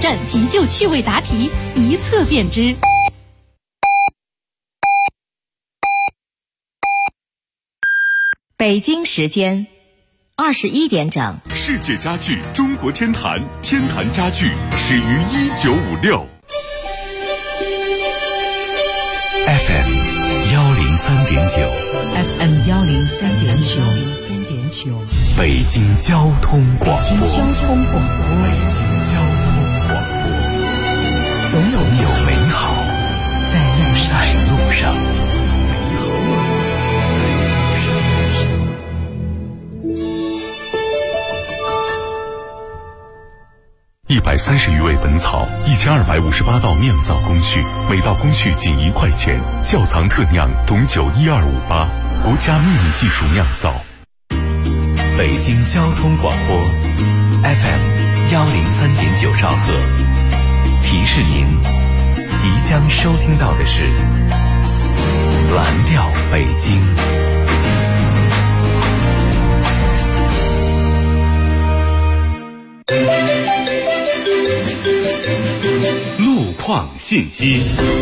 站急救趣味答题，一测便知。 北京时间21点整， 世界家具中国天坛，天坛家具始于1956。 FM 103.9 FM 103.9 北京交通广播。总有美好在路上。130余味本草，1258道酿造工序，每道工序仅1块钱。窖藏特酿董酒12588，国家秘密技术酿造。北京交通广播 FM 103.9兆赫。提示您，即将收听到的是蓝调北京。 路况信息，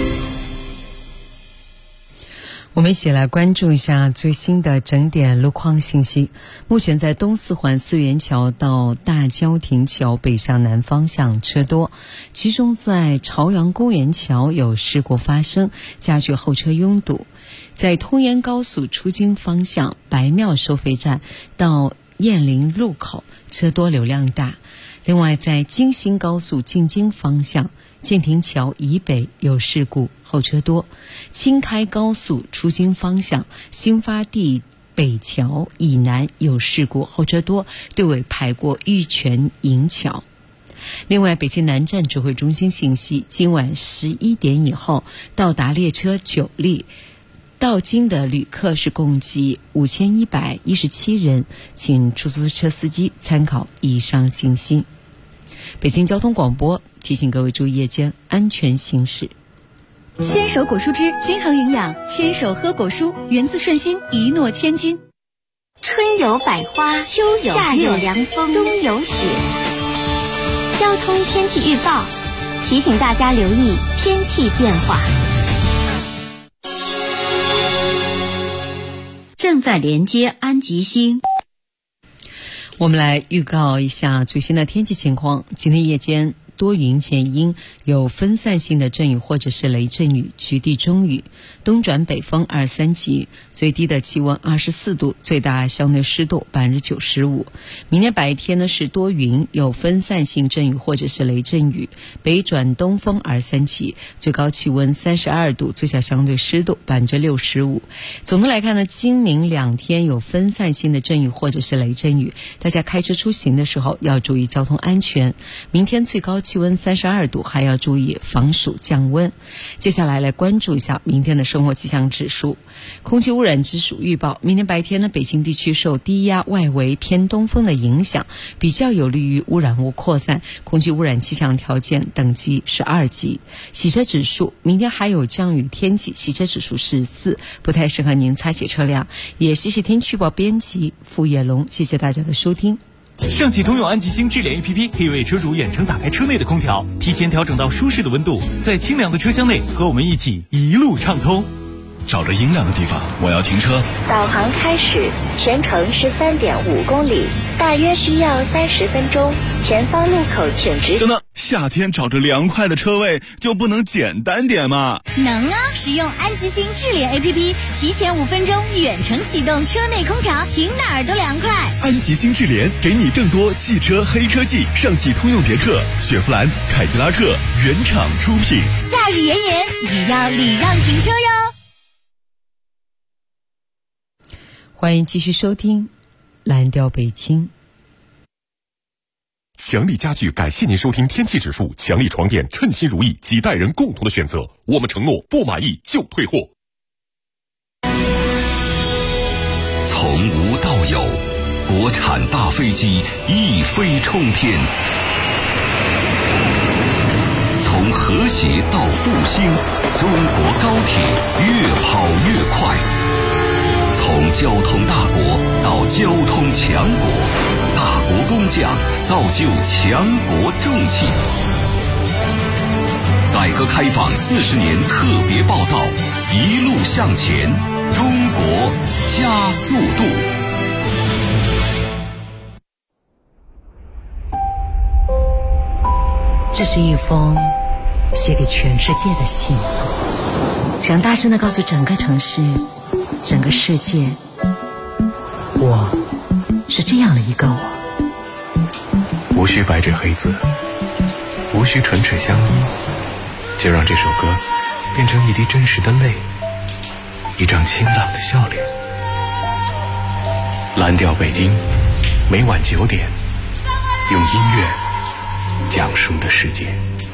我们一起来关注一下最新的整点路况信息。目前在东四环四元桥到大郊亭桥北向南方向车多，其中在朝阳公园桥有事故发生，加剧后车拥堵。在通燕高速出京方向白庙收费站到雁林路口车多流量大。另外在京新高速进京方向建亭桥以北有事故，后车多。青开高速出京方向新发地北桥以南有事故，后车多，队尾排过玉泉营桥。另外，北京南站指挥中心信息，今晚11点以后到达列车9列，到京的旅客是共计5117人，请出租车司机参考以上信息。北京交通广播提醒各位注意夜间安全行驶。 牵手果蔬汁均衡营养，牵手喝果蔬，源自顺心，一诺千金。 春有百花，秋有夏有凉风，冬有雪。交通天气预报提醒大家留意天气变化。 正在连接安吉星。 我们来预告一下最新的天气情况。今天夜间多云见阴，有分散性的阵雨或者是雷阵雨，局地中雨，东转北风2-3级，最低的气温24度，最大相对湿度95%。明天白天呢是多云，有分散性阵雨或者是雷阵雨，北转东风2-3级，最高气温32度，最小相对湿度65%。总的来看呢，今明2天有分散性的阵雨或者是雷阵雨，大家开车出行的时候要注意交通安全。明天最高气温32度，还要注意防暑降温。接下来关注一下明天的生活气象指数。空气污染指数预报，明天白天呢，北京地区受低压外围偏东风的影响，比较有利于污染物扩散，空气污染气象条件等级是2级。洗车指数，明天还有降雨天气，洗车指数是4，不太适合您擦洗车辆。也谢谢天气预报编辑付野龙，谢谢大家的收听。 上汽通用安吉星智联 APP 可以为车主远程打开车内的空调，提前调整到舒适的温度，在清凉的车厢内和我们一起一路畅通。 找着阴凉的地方，我要停车。 导航开始，全程是3.5公里，大约需要30分钟。前方路口请直。 等等，夏天找着凉快的车位就不能简单点吗？ 能啊！使用安吉星智联 APP， 提前5分钟远程启动车内空调，停哪儿都凉快。 安吉星智联给你更多汽车黑科技，上汽通用别克、雪佛兰、凯迪拉克原厂出品。 夏日炎炎也要礼让停车哟。 欢迎继续收听蓝调北京。 强力家具感谢您收听天气指数，强力床垫称心如意，几代人共同的选择，我们承诺不满意就退货。 从无到有，国产大飞机一飞冲天，从和谐到复兴，中国高铁越跑越快。从交通大国到交通强国，大国工匠造就强国重器。 革开放40年特别报道，一路向前，中国加速度。 这是一封写给全世界的信，想大声地告诉整个城市、整个世界，我是这样的一个我。 无需白纸黑字，无需唇齿相依，就让这首歌变成一滴真实的泪，一张清朗的笑脸。蓝调北京，每晚9点，用音乐讲述的世界。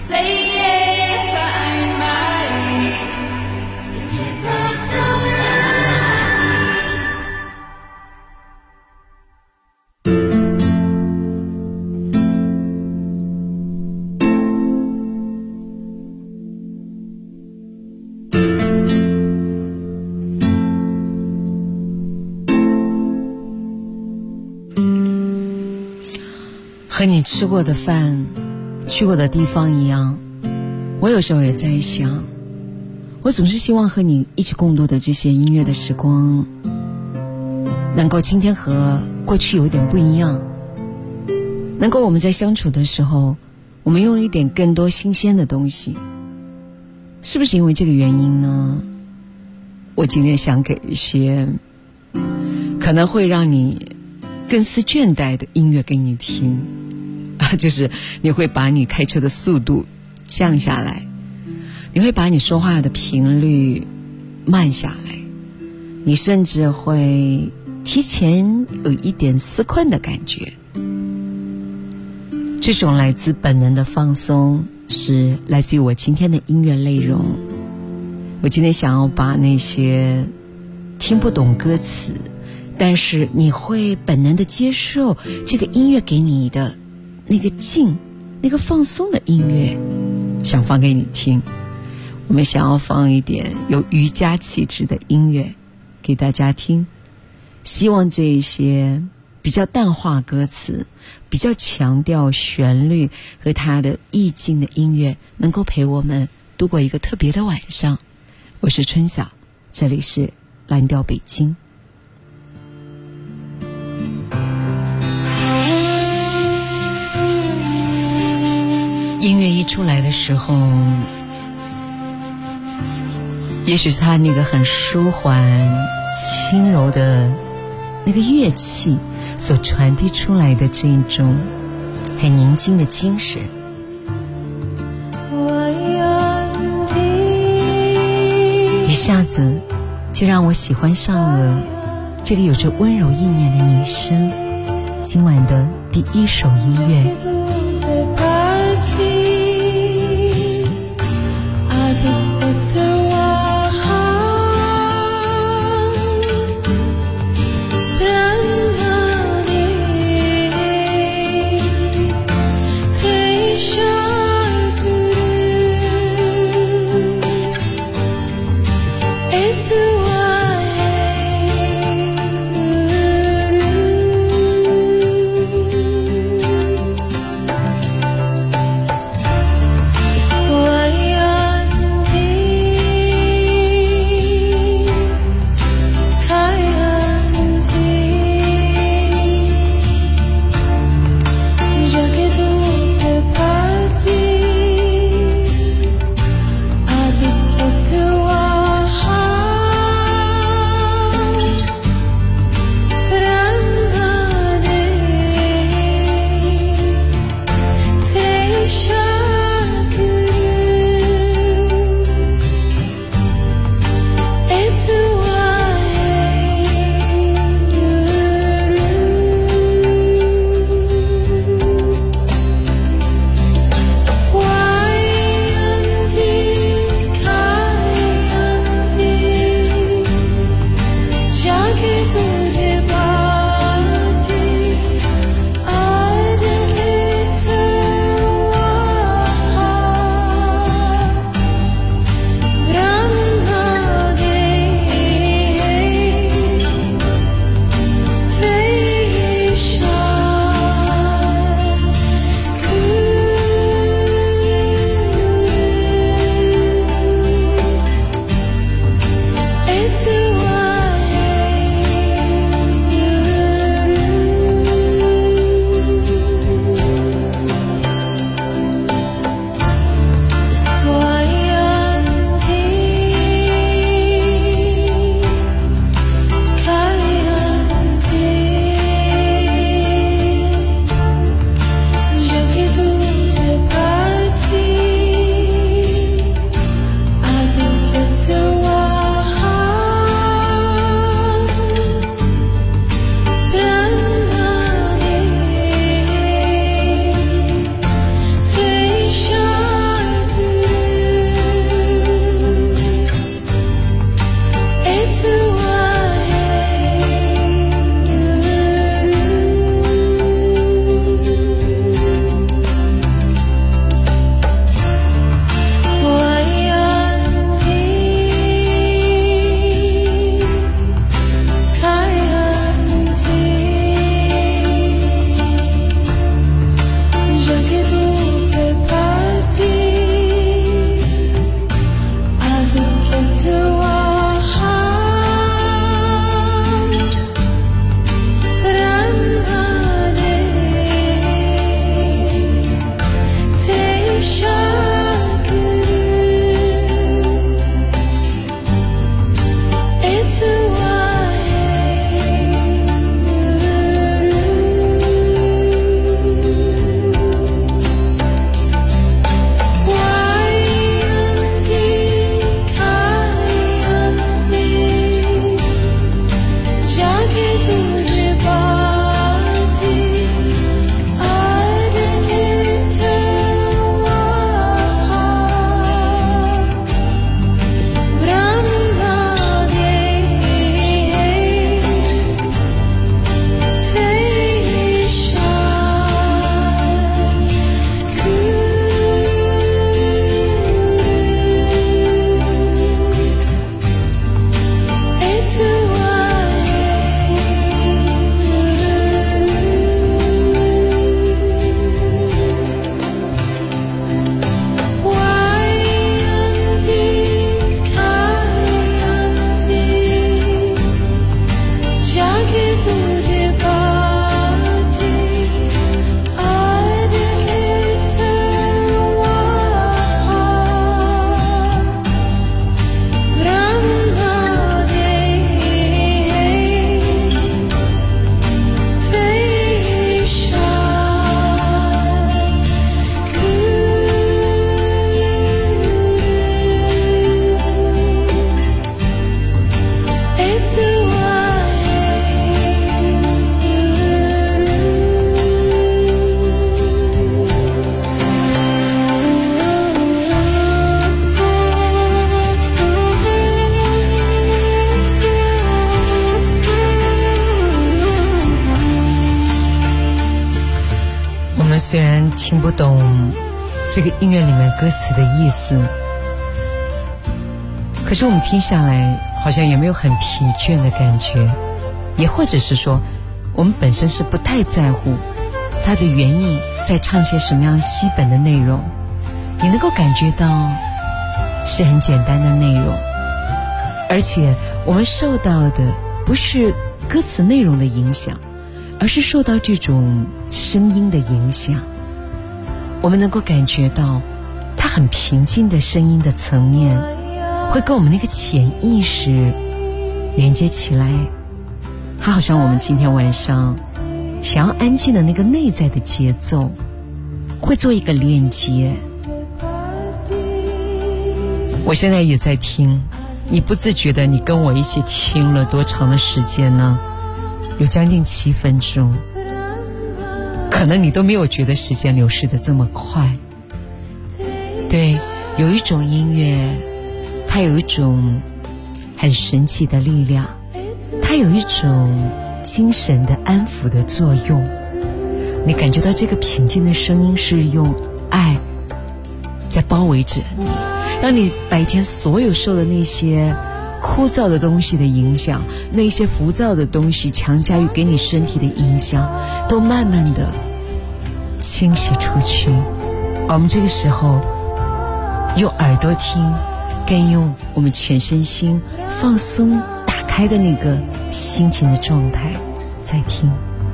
和你吃过的饭，去过的地方一样，我有时候也在想，我总是希望和你一起共度的这些音乐的时光，能够今天和过去有点不一样，能够我们在相处的时候，我们用一点更多新鲜的东西。是不是因为这个原因呢？我今天想给一些可能会让你更思倦怠的音乐给你听，就是你会把你开车的速度降下来，你会把你说话的频率慢下来，你甚至会提前有一点思困的感觉。这种来自本能的放松是来自于我今天的音乐内容。我今天想要把那些听不懂歌词，但是你会本能的接受这个音乐给你的那个静、那个放松的音乐，想放给你听。我们想要放一点有瑜伽气质的音乐给大家听，希望这一些比较淡化歌词、比较强调旋律和它的意境的音乐能够陪我们度过一个特别的晚上。我是春晓，这里是蓝调北京。音乐一出来的时候，也许是它那个很舒缓轻柔的那个乐器所传递出来的这种很宁静的精神，一下子就让我喜欢上了这个有着温柔意念的女生。今晚的第一首音乐， 听不懂这个音乐里面歌词的意思，可是我们听下来好像也没有很疲倦的感觉，也或者是说我们本身是不太在乎它的原意在唱些什么样基本的内容，你能够感觉到是很简单的内容，而且我们受到的不是歌词内容的影响，而是受到这种声音的影响。我们能够感觉到它很平静的声音的层面会跟我们那个潜意识连接起来，它好像我们今天晚上想要安静的那个内在的节奏会做一个链接。我现在也在听，你不自觉的你跟我一起听了多长的时间呢？有将近7分钟，可能你都没有觉得时间流逝得这么快。对，有一种音乐它有一种很神奇的力量，它有一种精神的安抚的作用，你感觉到这个平静的声音是用爱在包围着你，让你白天所有受的那些枯燥的东西的影响，那些浮躁的东西强加于给你身体的影响都慢慢的清洗出去。而我们这个时候用耳朵听，更用我们全身心放松打开的那个心情的状态在听。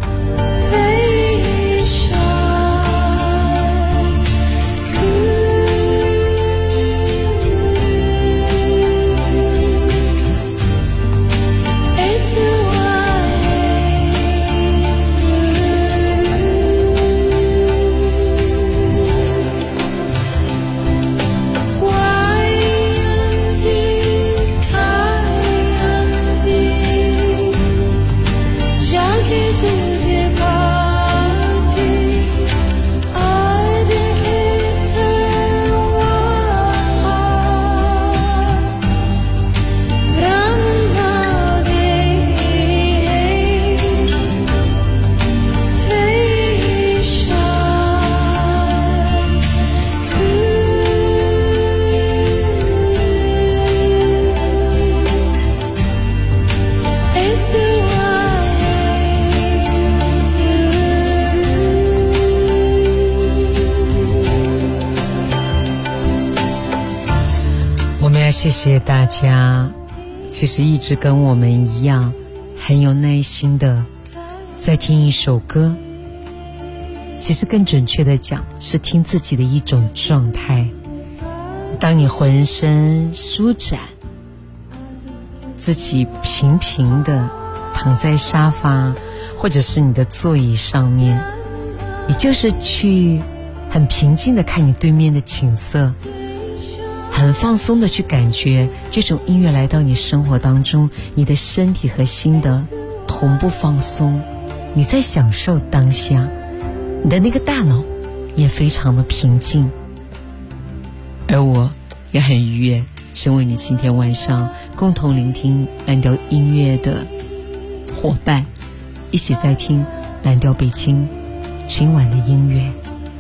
谢谢大家，其实一直跟我们一样很有耐心的在听一首歌，其实更准确的讲是听自己的一种状态。当你浑身舒展，自己平平的躺在沙发或者是你的座椅上面，你就是去很平静的看你对面的景色，很放松的去感觉这种音乐来到你生活当中，你的身体和心的同步放松，你在享受当下，你的那个大脑也非常的平静，而我也很愉悦成为你今天晚上共同聆听蓝调音乐的伙伴，一起在听蓝调北京今晚的音乐。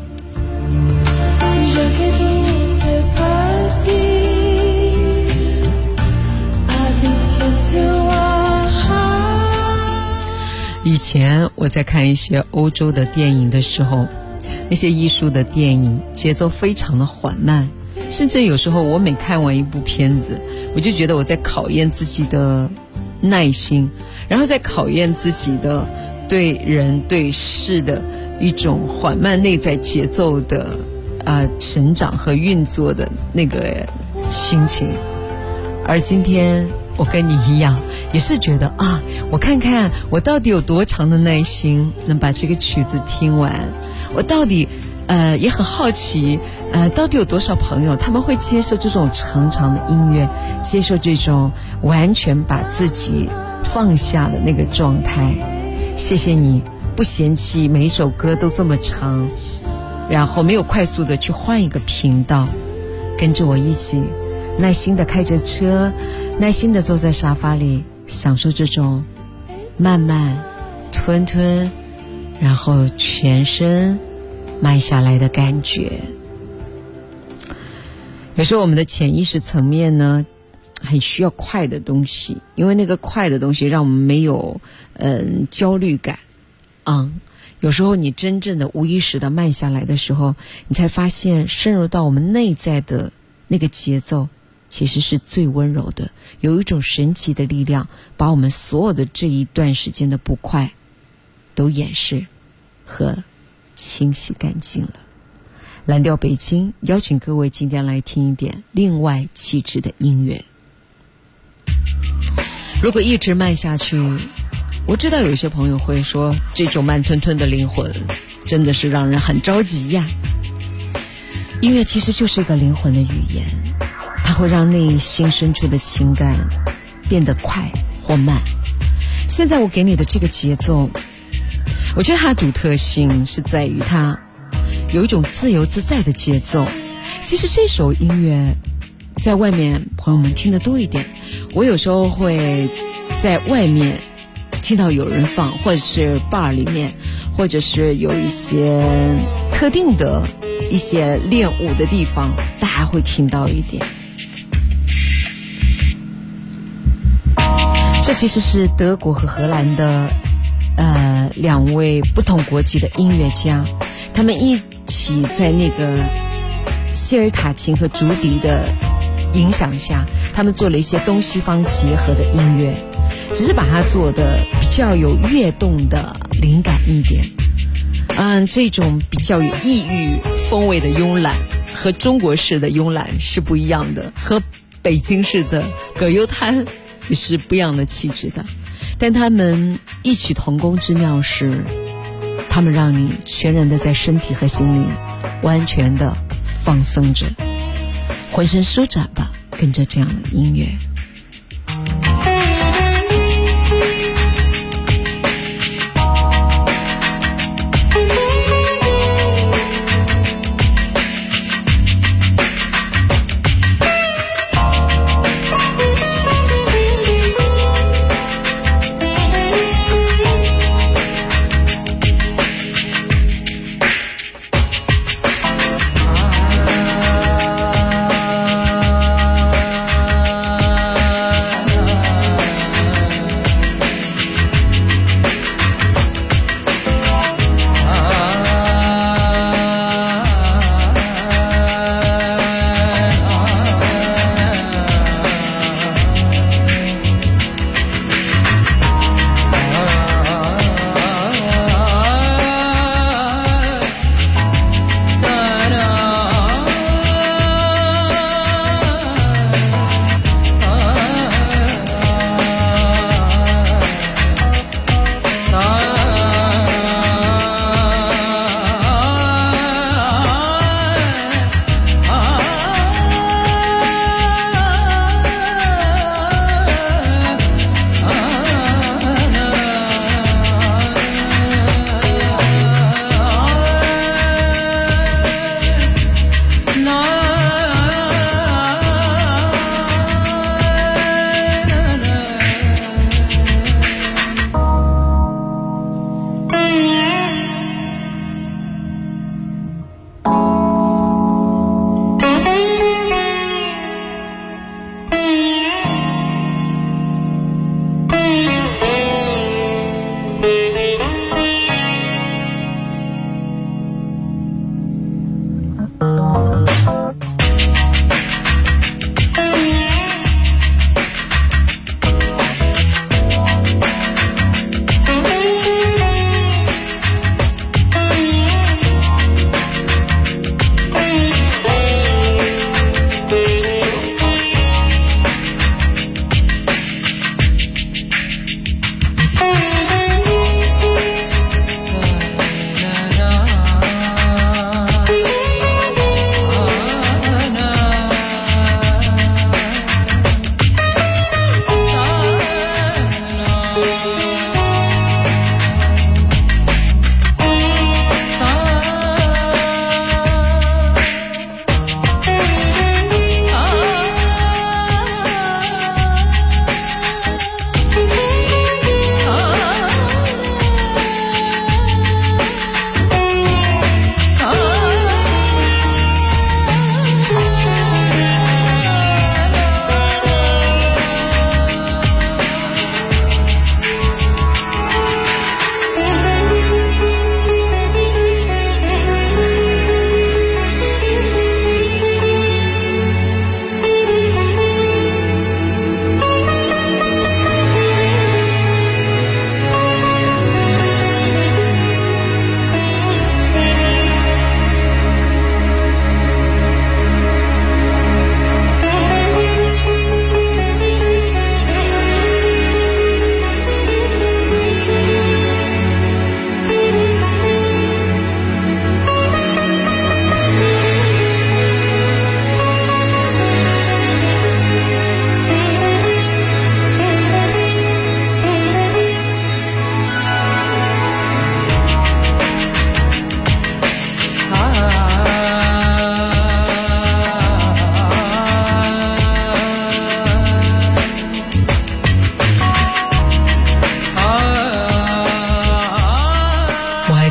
以前我在看一些欧洲的电影的时候，那些艺术的电影节奏非常的缓慢，甚至有时候我每看完一部片子，我就觉得我在考验自己的耐心，然后在考验自己的对人对事的一种缓慢内在节奏的成长和运作的那个心情。而今天我跟你一样，也是觉得我看看我到底有多长的耐心能把这个曲子听完，我到底也很好奇到底有多少朋友他们会接受这种长长的音乐，接受这种完全把自己放下的那个状态。谢谢你不嫌弃每一首歌都这么长，然后没有快速的去换一个频道，跟着我一起耐心的开着车，耐心的坐在沙发里，享受这种慢慢吞吞，然后全身慢下来的感觉。有时候我们的潜意识层面呢，很需要快的东西，因为那个快的东西让我们没有焦虑感有时候你真正的无意识的慢下来的时候，你才发现深入到我们内在的那个节奏其实是最温柔的，有一种神奇的力量把我们所有的这一段时间的不快都掩饰和清洗干净了。蓝调北京邀请各位今天来听一点另外气质的音乐。如果一直慢下去，我知道有些朋友会说，这种慢吞吞的灵魂真的是让人很着急呀。音乐其实就是一个灵魂的语言，它会让内心深处的情感变得快或慢。现在我给你的这个节奏，我觉得它的独特性是在于它有一种自由自在的节奏。其实这首音乐在外面朋友们听得多一点，我有时候会在外面听到有人放，或者是 bar 里面，或者是有一些特定的一些练舞的地方，大家会听到一点。这其实是德国和荷兰的两位不同国籍的音乐家，他们一起在那个希尔塔琴和竹笛的影响下，他们做了一些东西方结合的音乐，只是把它做的比较有跃动的灵感一点。这种比较有异域风味的慵懒和中国式的慵懒是不一样的，和北京市的葛优瘫也是不一样的气质的。但他们异曲同工之妙是，他们让你全然的在身体和心里完全的放松着，浑身舒展吧，跟着这样的音乐。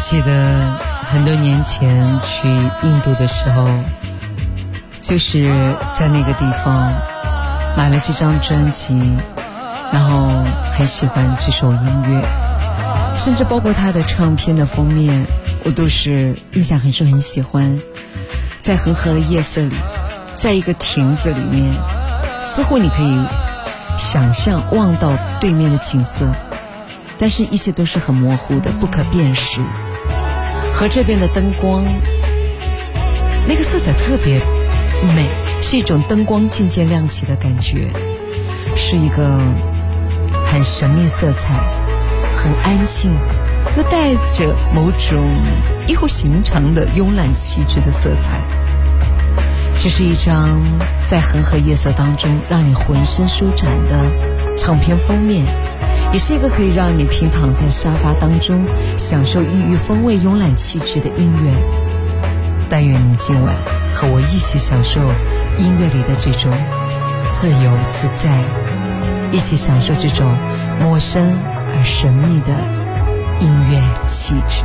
记得很多年前去印度的时候，就是在那个地方买了这张专辑，然后很喜欢这首音乐，甚至包括他的唱片的封面，我都是印象很深，很喜欢。在恒河的夜色里，在一个亭子里面，似乎你可以想象望到对面的景色，但是一切都是很模糊的，不可辨识。和这边的灯光，那个色彩特别美，是一种灯光渐渐亮起的感觉，是一个很神秘色彩，很安静，又带着某种异乎寻常的慵懒气质的色彩。这是一张在恒河夜色当中让你浑身舒展的唱片封面，也是一个可以让你平躺在沙发当中享受异域风味慵懒气质的音乐。但愿你今晚和我一起享受音乐里的这种自由自在，一起享受这种陌生而神秘的音乐气质。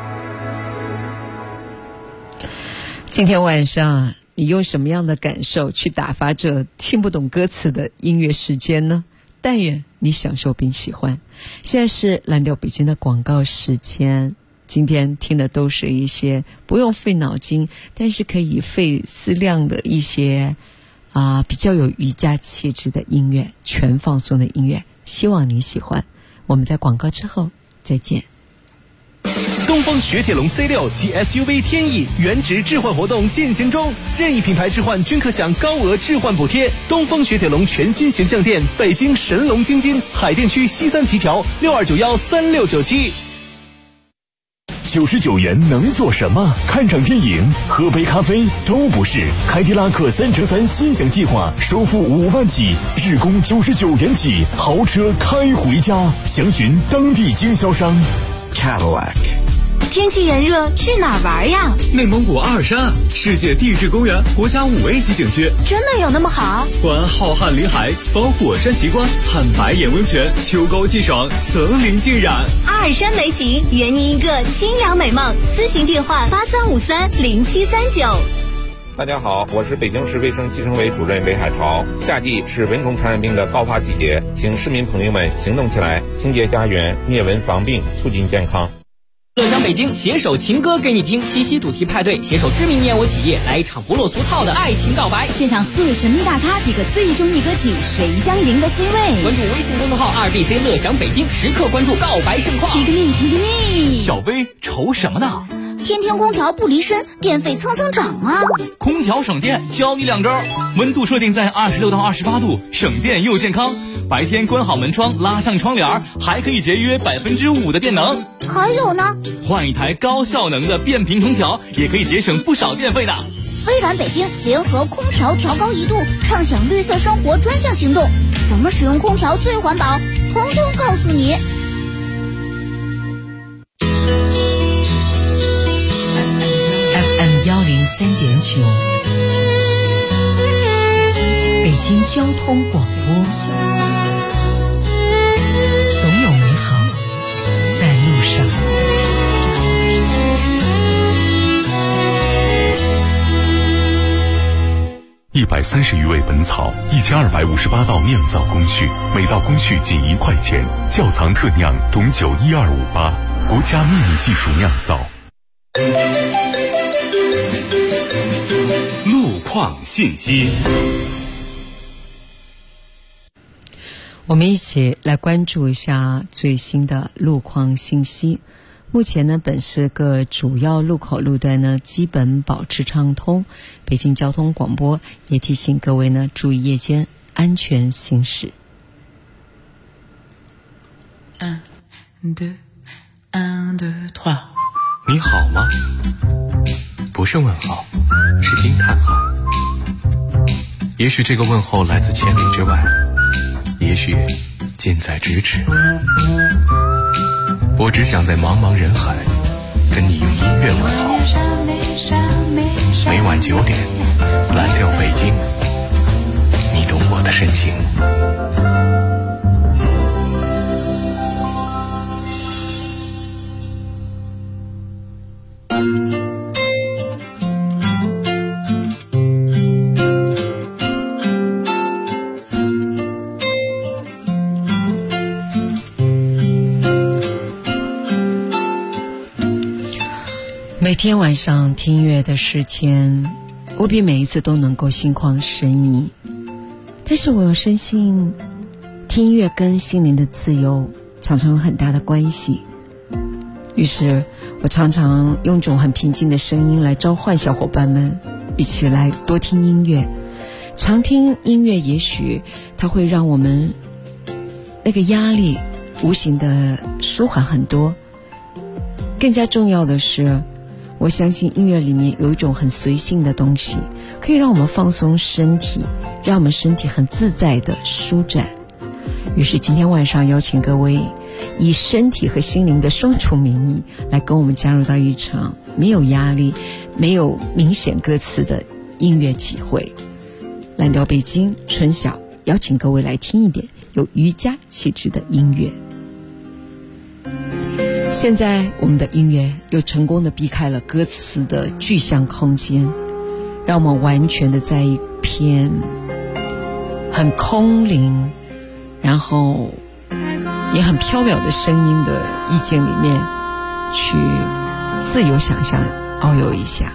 今天晚上你用什么样的感受去打发这听不懂歌词的音乐时间呢？但愿你享受并喜欢。现在是蓝调北京的广告时间，今天听的都是一些不用费脑筋，但是可以费思量的一些比较有瑜伽气质的音乐，全放松的音乐，希望你喜欢。我们在广告之后再见。 东风雪铁龙 C6 及 SUV 天翼原值置换活动进行中，任意品牌置换均可享高额置换补贴。东风雪铁龙全新形象店，北京神龙京津海淀区西三旗桥62913697。 99元能做什么？看场电影、喝杯咖啡都不是。凯迪拉克3×3心享计划，首付5万起，日供99元起，豪车开回家。详询当地经销商。 Cadillac。 天气炎热，去哪儿玩呀？ 内蒙古阿尔山，世界地质公园国家5A级景区。 真的有那么好？ 观浩瀚林海，访火山奇观，看白眼温泉，秋高气爽，森林浸染。 阿尔山美景，圆你一个清凉美梦。咨询电话83530739。 大家好，我是北京市卫生计生委主任韦海潮。夏季是蚊虫传染病的高发季节，请市民朋友们行动起来，清洁家园，灭蚊防病，促进健康。 乐享北京携手情歌给你听七夕主题派对，携手知名燕窝企业来一场不落俗套的爱情告白。 现场4位神秘大咖提个最中意歌曲，谁将赢得 C 位？ 关注微信公众号2BC 乐享北京，时刻关注告白盛况。 Pick me。 小薇愁什么呢？ 天天空调不离身，电费蹭蹭涨啊！ 空调省电，教你2招：温度设定在26到28度，省电又健康。白天关好门窗，拉上窗帘，还可以节约5%的电能。 还有呢， 换一台高效能的变频空调，也可以节省不少电费的。 微软北京联合空调调高1度，畅享绿色生活专项行动，怎么使用空调最环保，通通告诉你。 FM 103.9，北京交通广播，总有美好在路上。 130余味本草，1258道酿造工序，每道工序仅1块钱。窖藏特酿董酒12588，国家秘密技术酿造。 路况信息。 我们一起来关注一下最新的路况信息。目前呢，本市各主要路口路段呢基本保持畅通。北京交通广播也提醒各位呢注意夜间安全行驶。 你好吗？不是问号，是惊叹号。也许这个问候来自千里之外，也许近在咫尺。我只想在茫茫人海跟你用音乐问候。每晚9点，蓝调北京，你懂我的深情。 每天晚上听音乐的时间，我比每一次都能够心旷神怡。但是我又深信，听音乐跟心灵的自由常常有很大的关系。于是我常常用一种很平静的声音来召唤小伙伴们一起来多听音乐。常听音乐，也许它会让我们那个压力无形的舒缓很多。更加重要的是，我相信音乐里面有一种很随性的东西，可以让我们放松身体，让我们身体很自在的舒展。于是今天晚上邀请各位以身体和心灵的双重名义来跟我们加入到一场没有压力、没有明显歌词的音乐集会。蓝调北京春晓邀请各位来听一点有瑜伽气质的音乐。现在我们的音乐又成功的避开了歌词的具象空间，让我们完全的在一片很空灵然后也很飘渺的声音的意境里面去自由想象遨游一下。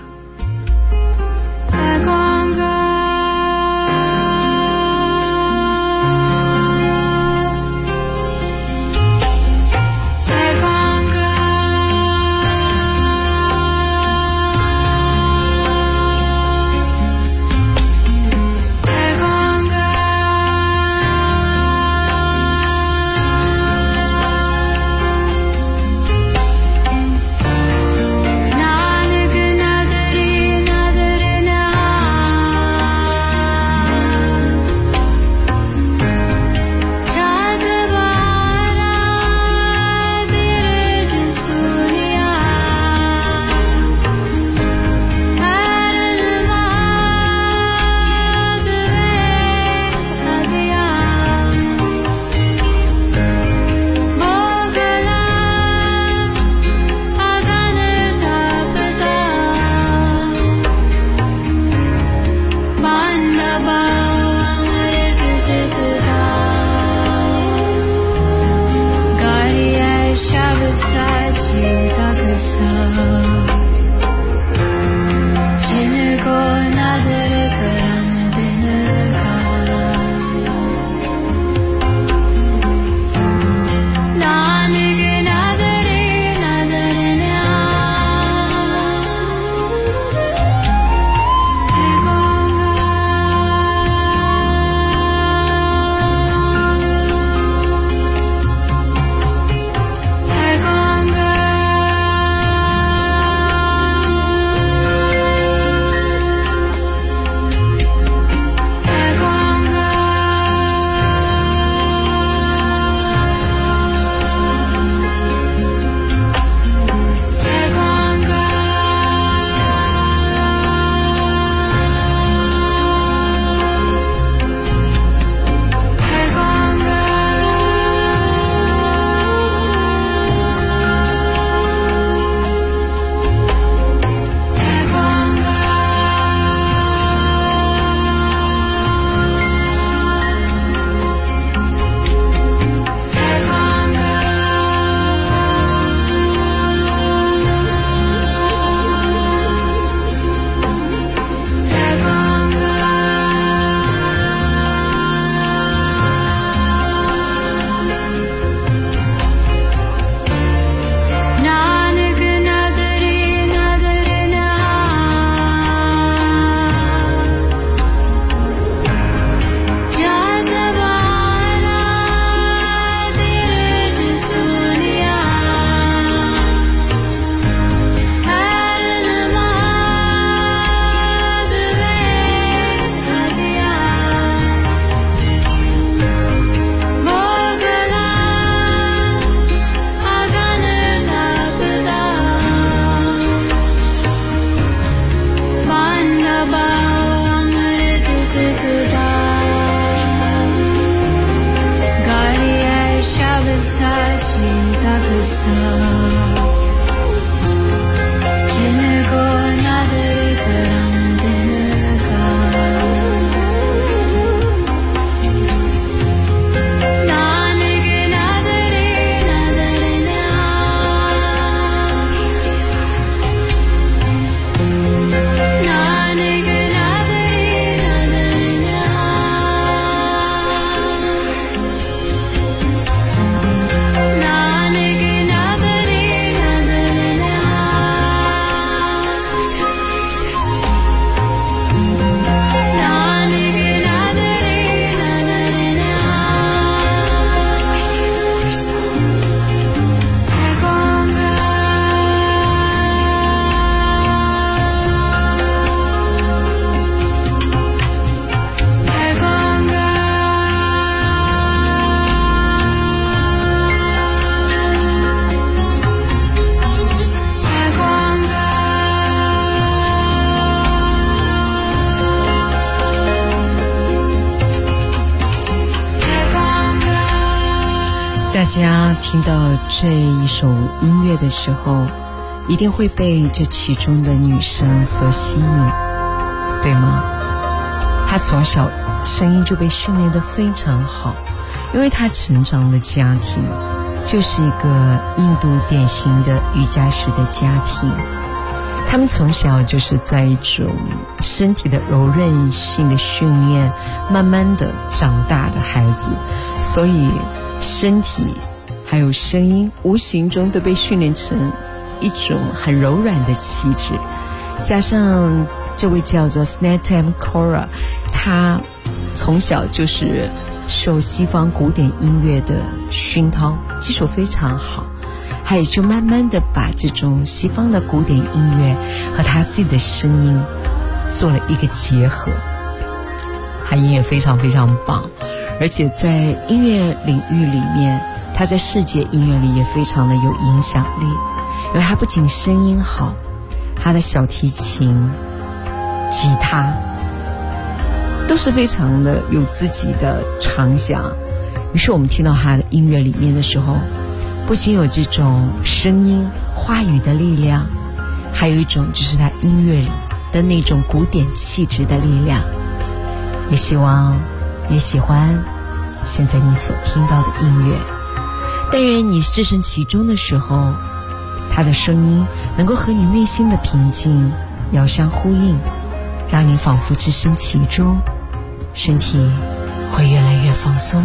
家听到这一首音乐的时候，一定会被这其中的女生所吸引，对吗？她从小声音就被训练得非常好，因为她成长的家庭就是一个印度典型的瑜伽师的家庭，他们从小就是在一种身体的柔韧性的训练慢慢的长大的孩子，所以身体还有声音无形中都被训练成一种很柔软的气质。加上这位叫做 Snatam Kaur， 他从小就是受西方古典音乐的熏陶，基础非常好，他也就慢慢的把这种西方的古典音乐和他自己的声音做了一个结合，他音乐非常非常棒，而且在音乐领域里面，他在世界音乐里也非常的有影响力，因为他不仅声音好，他的小提琴、吉他都是非常的有自己的长项。于是我们听到他的音乐里面的时候，不仅有这种声音话语的力量，还有一种就是他音乐里的那种古典气质的力量。也希望你喜欢现在你所听到的音乐，但愿你置身其中的时候，他的声音能够和你内心的平静遥相呼应，让你仿佛置身其中，身体会越来越放松。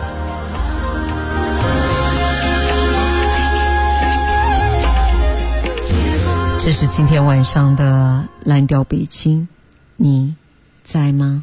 这是今天晚上的蓝调北京，你在吗？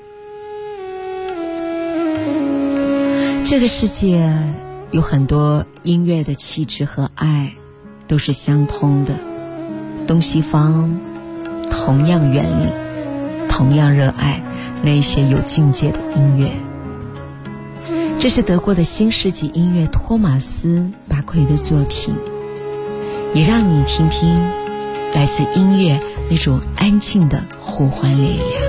这个世界有很多音乐的气质和爱都是相通的，东西方同样远离，同样热爱那些有境界的音乐。这是德国的新世纪音乐托马斯·巴奎的作品，也让你听听来自音乐那种安静的呼唤力量。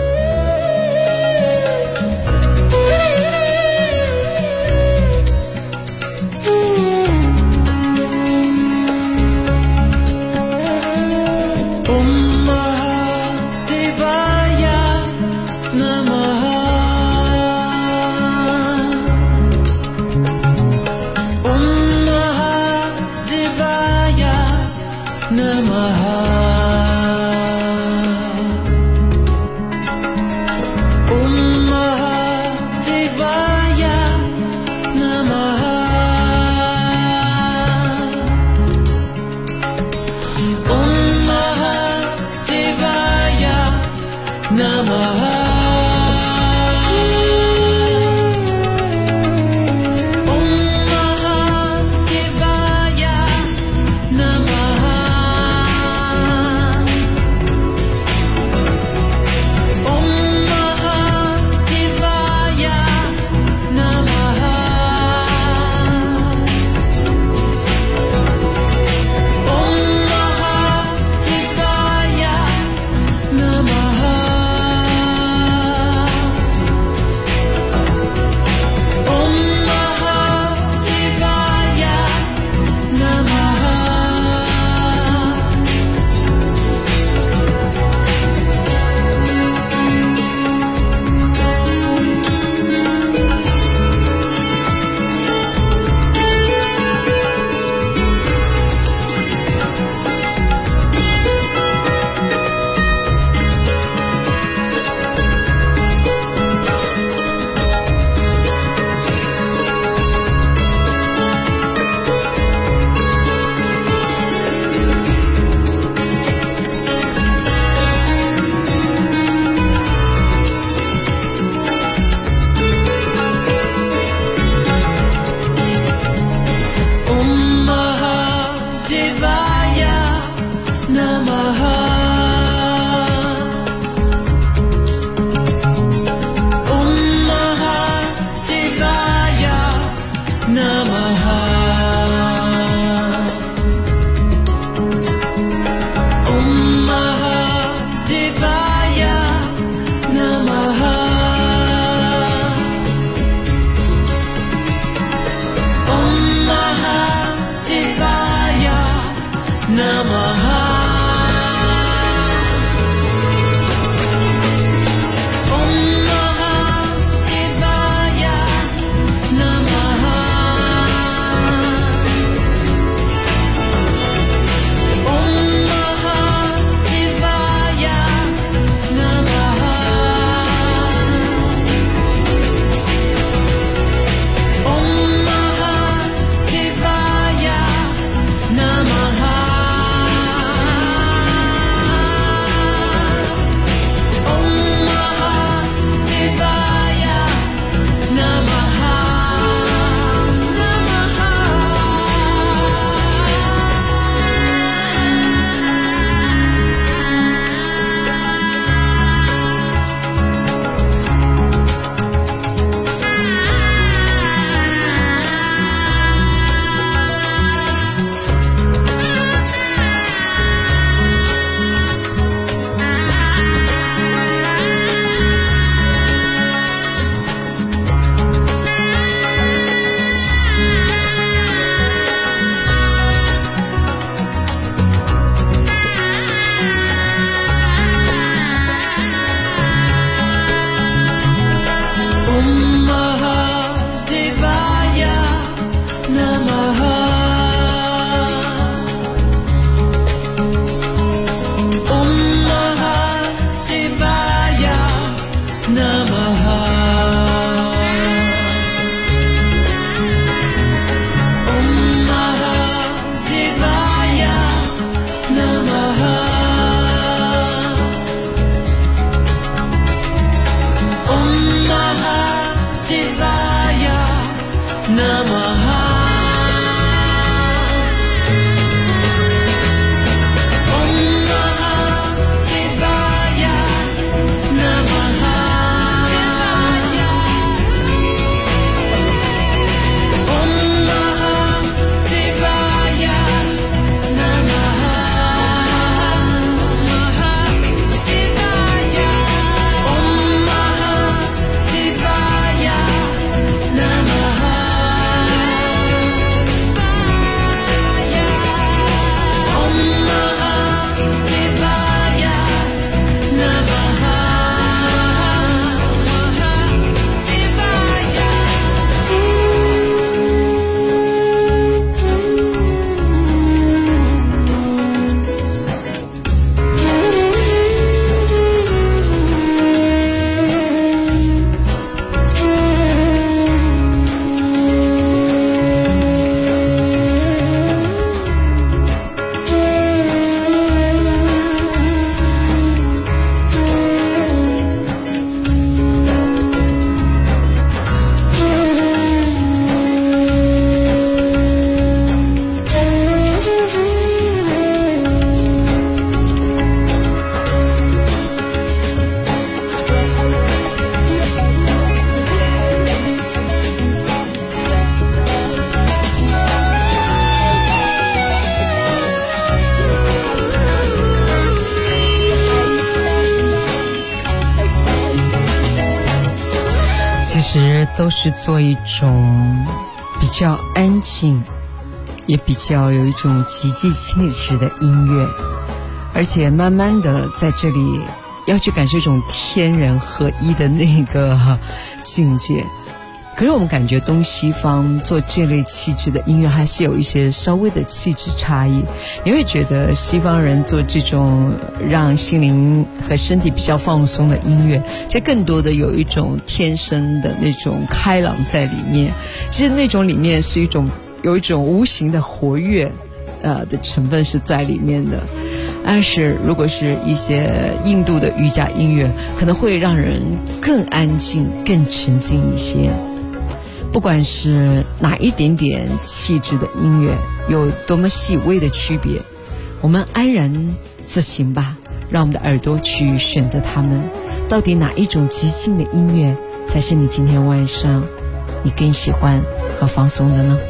其实都是做一种比较安静，也比较有一种极具气质的音乐，而且慢慢的在这里要去感受一种天人合一的那个境界。可是我们感觉东西方做这类气质的音乐还是有一些稍微的气质差异。你会觉得西方人做这种让心灵和身体比较放松的音乐，其实更多的有一种天生的那种开朗在里面，其实那种里面是有一种无形的活跃的成分是在里面的。但是如果是一些印度的瑜伽音乐，可能会让人更安静更沉静一些。不管是哪一点点气质的音乐，有多么细微的区别，我们安然自行吧，让我们的耳朵去选择它们。到底哪一种即兴的音乐才是你今天晚上你更喜欢和放松的呢？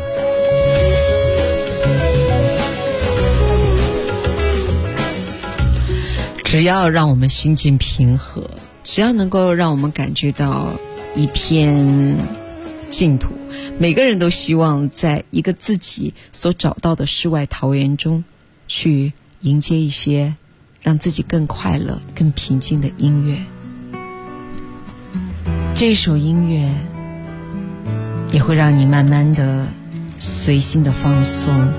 只要让我们心境平和，只要能够让我们感觉到一片净土，每个人都希望在一个自己所找到的世外桃源中去迎接一些让自己更快乐更平静的音乐。这首音乐也会让你慢慢的随心的放松。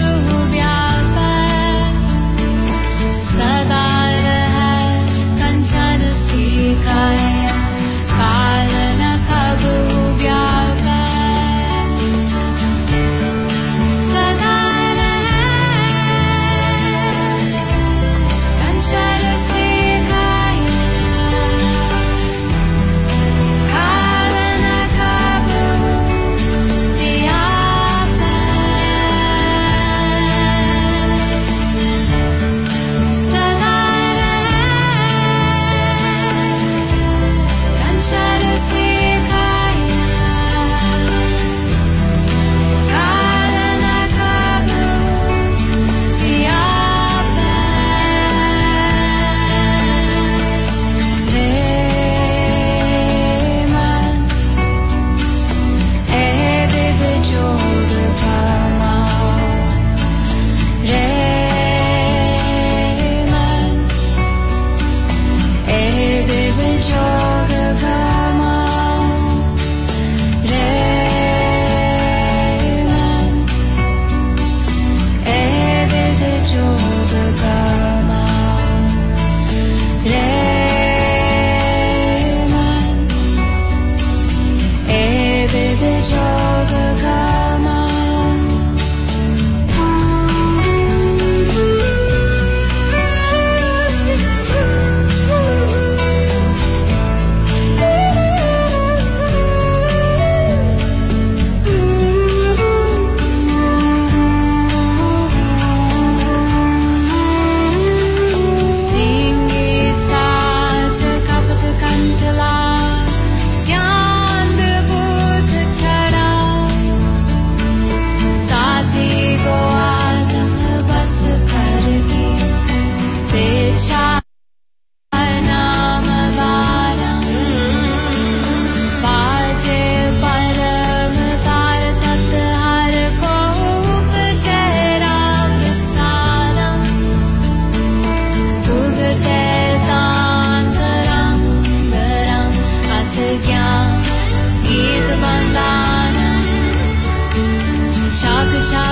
सदा रह कंचन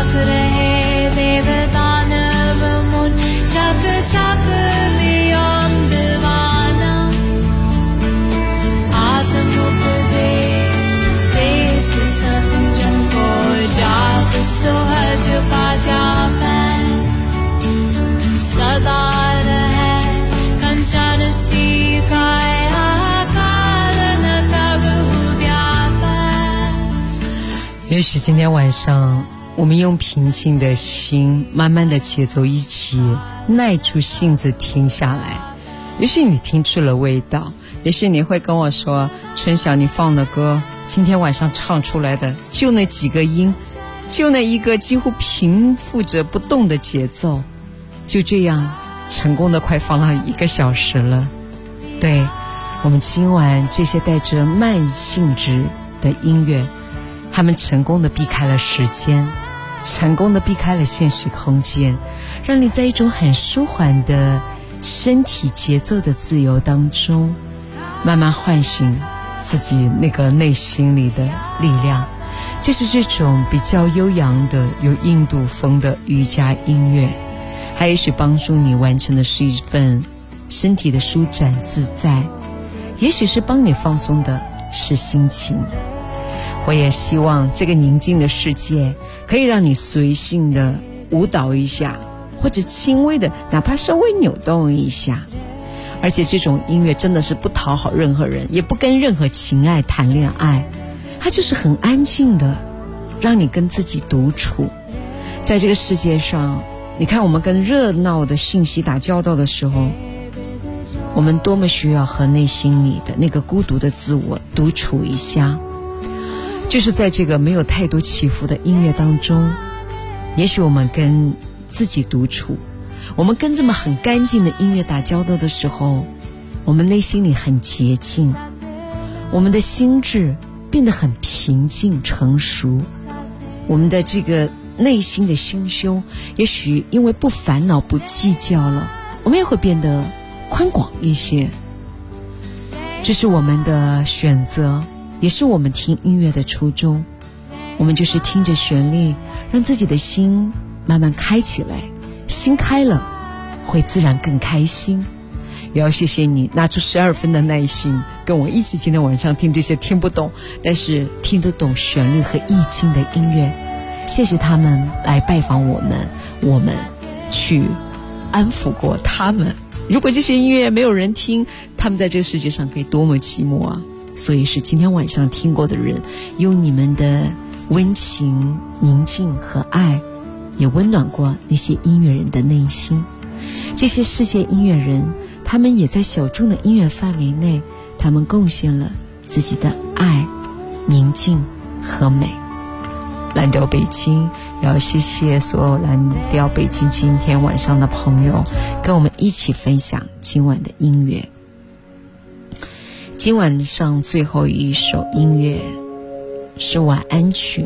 也许今天晚上我们用平静的心慢慢的节奏一起耐住性子听下来，也许你听出了味道，也许你会跟我说，春晓你放的歌今天晚上唱出来的就那几个音，就那一个几乎平复着不动的节奏，就这样成功的快放了1个小时了。对，我们今晚这些带着慢性质的音乐，他们成功的避开了时间，成功的避开了现实空间，让你在一种很舒缓的身体节奏的自由当中，慢慢唤醒自己那个内心里的力量。就是这种比较悠扬的有印度风的瑜伽音乐，还也许帮助你完成的是一份身体的舒展自在，也许是帮你放松的是心情。我也希望这个宁静的世界可以让你随性的舞蹈一下，或者轻微的哪怕稍微扭动一下。而且这种音乐真的是不讨好任何人，也不跟任何情爱谈恋爱，它就是很安静的让你跟自己独处。在这个世界上，你看我们跟热闹的信息打交道的时候，我们多么需要和内心里的那个孤独的自我独处一下。就是在这个没有太多起伏的音乐当中，也许我们跟自己独处，我们跟这么很干净的音乐打交道的时候，我们内心里很洁净，我们的心智变得很平静成熟，我们的这个内心的心胸也许因为不烦恼不计较了，我们也会变得宽广一些。这是我们的选择，也是我们听音乐的初衷。我们就是听着旋律，让自己的心慢慢开起来，心开了会自然更开心。也要谢谢你拿出12分的耐心跟我一起今天晚上听这些听不懂但是听得懂旋律和意境的音乐。谢谢他们来拜访我们，我们去安抚过他们。如果这些音乐没有人听，他们在这个世界上可以多么寂寞啊。所以是今天晚上听过的人，用你们的温情宁静和爱也温暖过那些音乐人的内心。这些世界音乐人，他们也在小众的音乐范围内，他们贡献了自己的爱、宁静和美。蓝调北京也要谢谢所有蓝调北京今天晚上的朋友，跟我们一起分享今晚的音乐。今晚上最后一首音乐是晚安曲。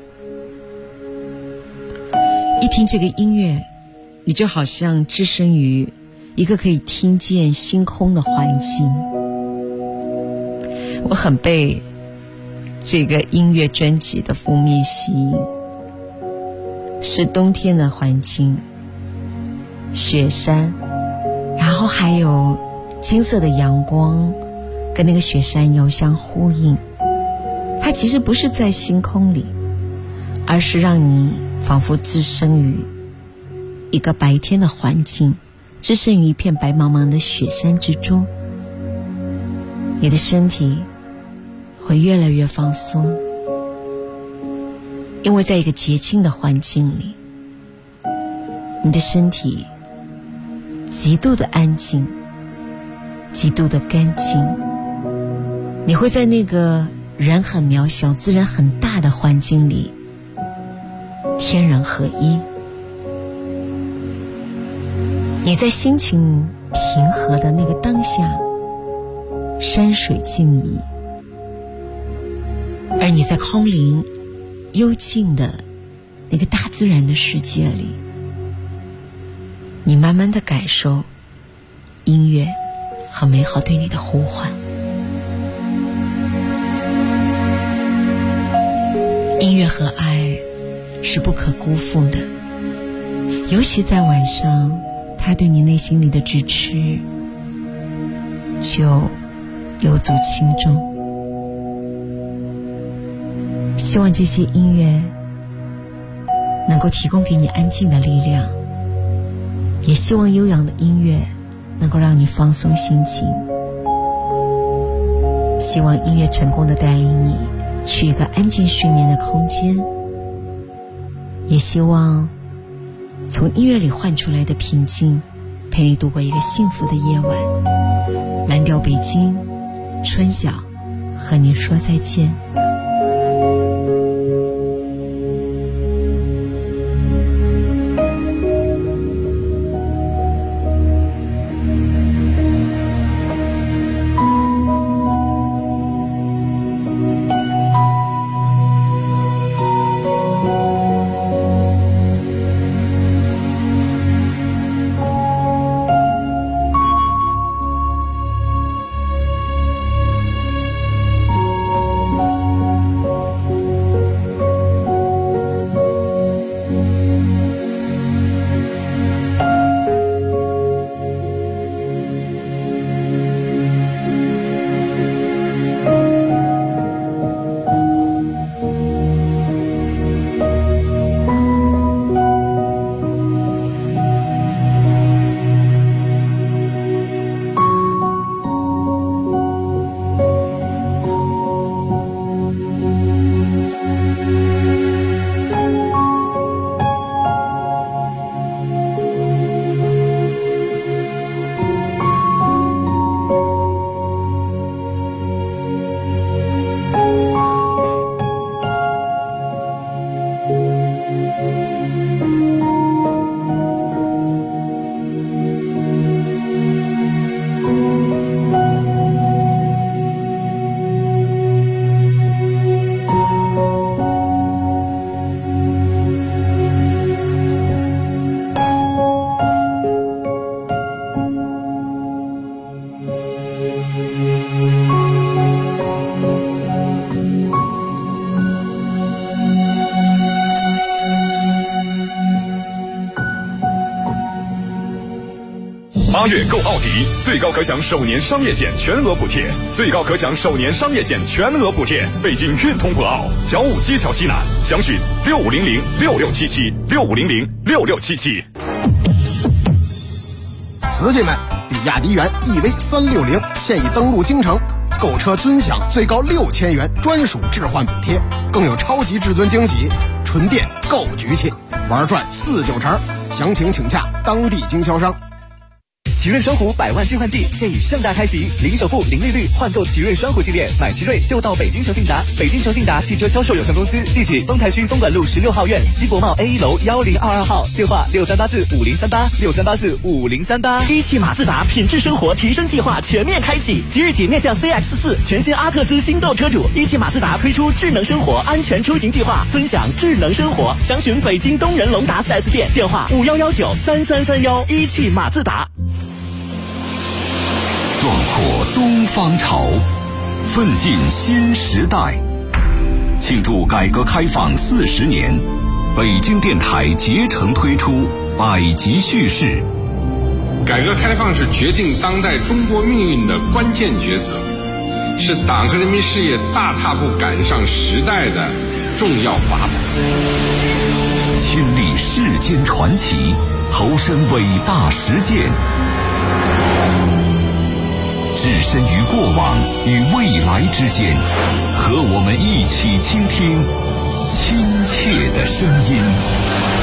一听这个音乐，你就好像置身于一个可以听见星空的环境。我很被这个音乐专辑的封面吸引，是冬天的环境，雪山，然后还有金色的阳光跟那个雪山遥相呼应。它其实不是在星空里，而是让你仿佛置身于一个白天的环境，置身于一片白茫茫的雪山之中。你的身体会越来越放松，因为在一个洁净的环境里，你的身体极度的安静，极度的干净。你会在那个人很渺小自然很大的环境里天人合一。你在心情平和的那个当下，山水静怡，而你在空灵幽静的那个大自然的世界里，你慢慢的感受音乐和美好对你的呼唤。音乐和爱是不可辜负的，尤其在晚上，他对你内心里的支持就有足轻重。希望这些音乐能够提供给你安静的力量，也希望悠扬的音乐能够让你放松心情，希望音乐成功地带领你去一个安静睡眠的空间，也希望从音乐里换出来的平静陪你度过一个幸福的夜晚。蓝调北京，春晓和你说再见。 8月购奥迪，最高可享首年商业险全额补贴，最高可享首年商业险全额补贴。北京运通博奥，小武街桥西南，详询6500-6677，6500-6677。 瓷器们，比亚迪元 EV360现已登陆京城，购车尊享最高6000元专属置换补贴，更有超级至尊惊喜，纯电购局气，玩转4-9成，详情请洽当地经销商。 奇瑞双虎100万置换季现已盛大开启，零首付、零利率换购奇瑞双虎系列，买奇瑞就到北京诚信达。北京诚信达汽车销售有限公司，地址丰台区松管路16号院西国贸 A1 楼1022号，电话63845038，63845038。一汽马自达品质生活提升计划全面开启，即日起面向 CX-4 全新阿特兹新购车主，一汽马自达推出智能生活安全出行计划，分享智能生活。详询北京东人龙达 4S 店，电话51193331。一汽马自达。 壮阔东方潮，奋进新时代。庆祝改革开放40年，北京电台竭诚推出百集叙事。 改革开放是决定当代中国命运的关键抉择，是党和人民事业大踏步赶上时代的重要法宝。 亲历世间传奇，投身伟大实践，置身于过往与未来之间，和我们一起倾听亲切的声音。